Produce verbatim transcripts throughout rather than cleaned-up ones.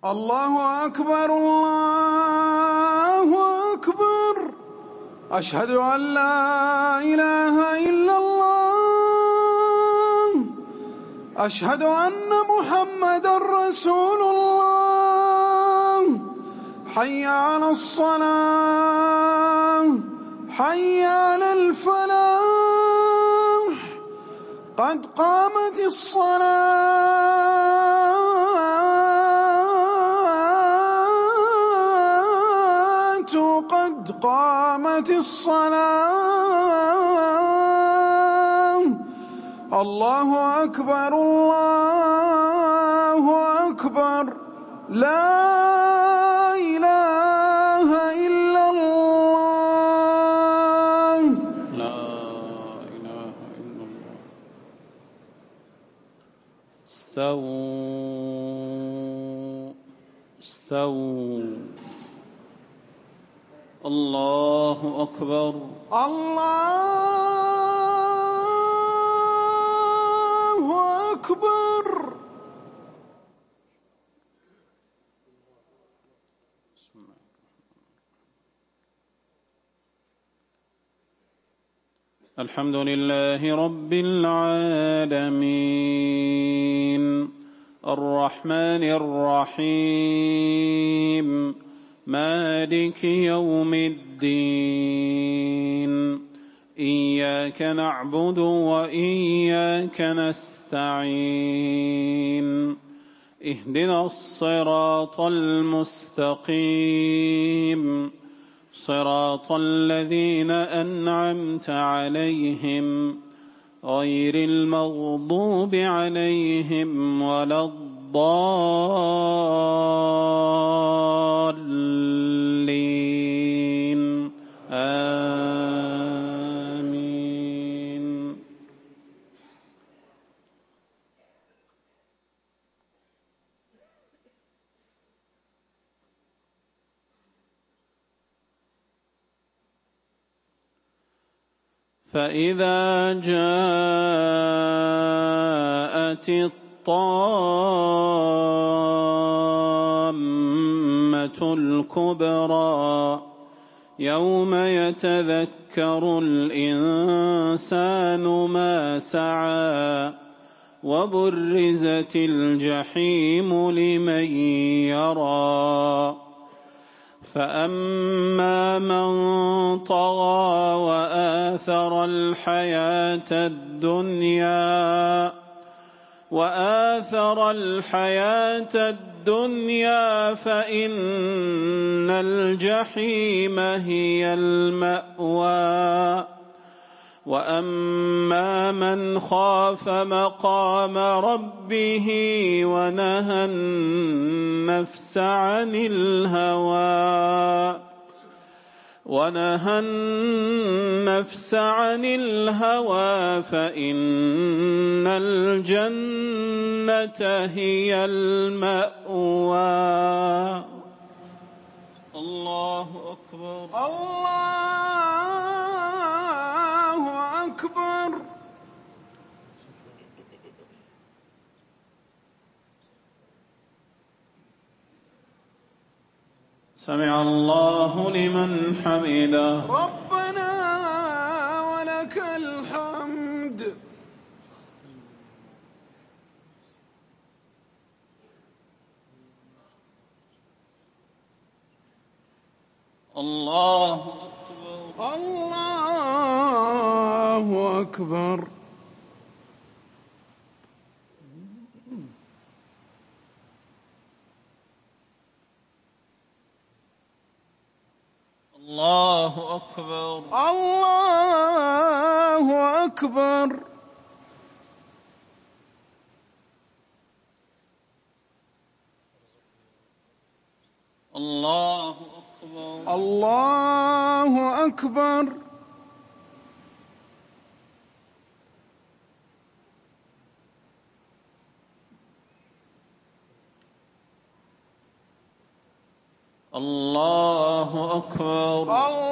الله أكبر الله أكبر. أشهد أن لا إله إلا الله. أشهد أن محمدًا رسول الله. حي على الصلاة حي على الفلاح. قد قامت الصلاة قد قامت الصلاة. الله أكبر الله أكبر. لا إله إلا الله. لا إله إلا الله. استووا استووا. الله أكبر الله أكبر. الحمد لله رب العالمين الرحمن الرحيم مالك يوم الدين. إياك نعبد وإياك نستعين. اهدنا الصراط المستقيم صراط الذين أنعمت عليهم غير المغضوب عليهم ولا الضالين. آمين. فإذا جاءت الطامة الكبرى يوم يتذكر الإنسان ما سعى وبرزت الجحيم لمن يرى. فأما من طغى وآثر الحياة الدنيا وآثر الحياة الدنيا فإن الجحيم هي المأوى. وأما من خاف مقام ربه ونهى النفس عن الهوى ونهى النفس عن الهوى فإن الجنة هي المأوى. الله أكبر الله أكبر. سمع الله لمن حمده. ربنا ولك الحمد. الله أكبر الله أكبر. الله أكبر الله أكبر. الله أكبر الله أكبر. الله أكبر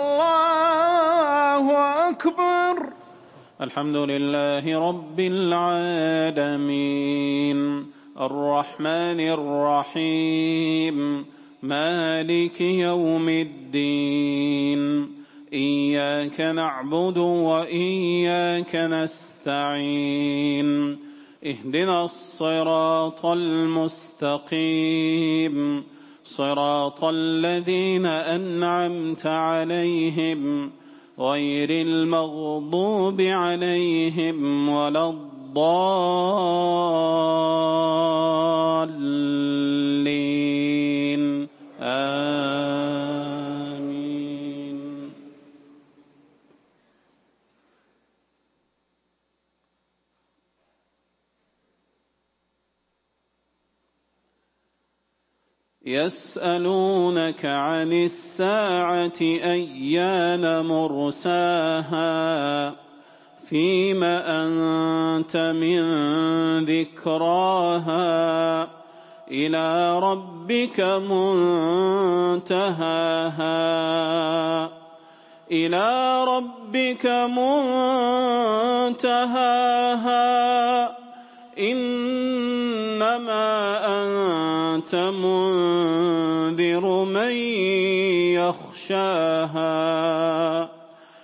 الله أكبر. الحمد لله رب العالمين الرحمن الرحيم مالك يوم الدين إياك نعبد وإياك نستعين اهدنا الصراط المستقيم صراط الذين أنعمت عليهم غير المغضوب عليهم ولا الضالين آمين. يسألونك عن الساعة أيان مرساها فيم أنت من ذكراها إلى ربك منتهاها إلى ربك منتهاها إنما أنت منذر من يخشاها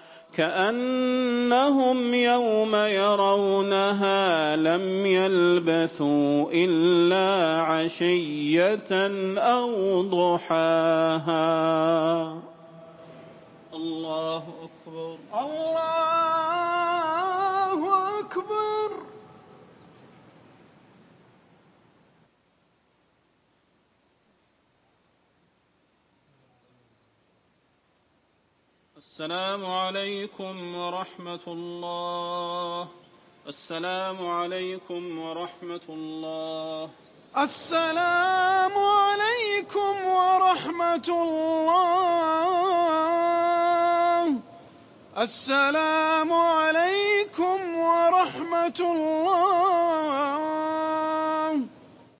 كأنهم يوم يرونها لم يلبثوا إلا عشية أو ضحاها. الله أكبر الله أكبر. السلام عليكم ورحمة الله. السلام عليكم ورحمة الله. السلام عليكم ورحمة الله. السلام عليكم ورحمة الله.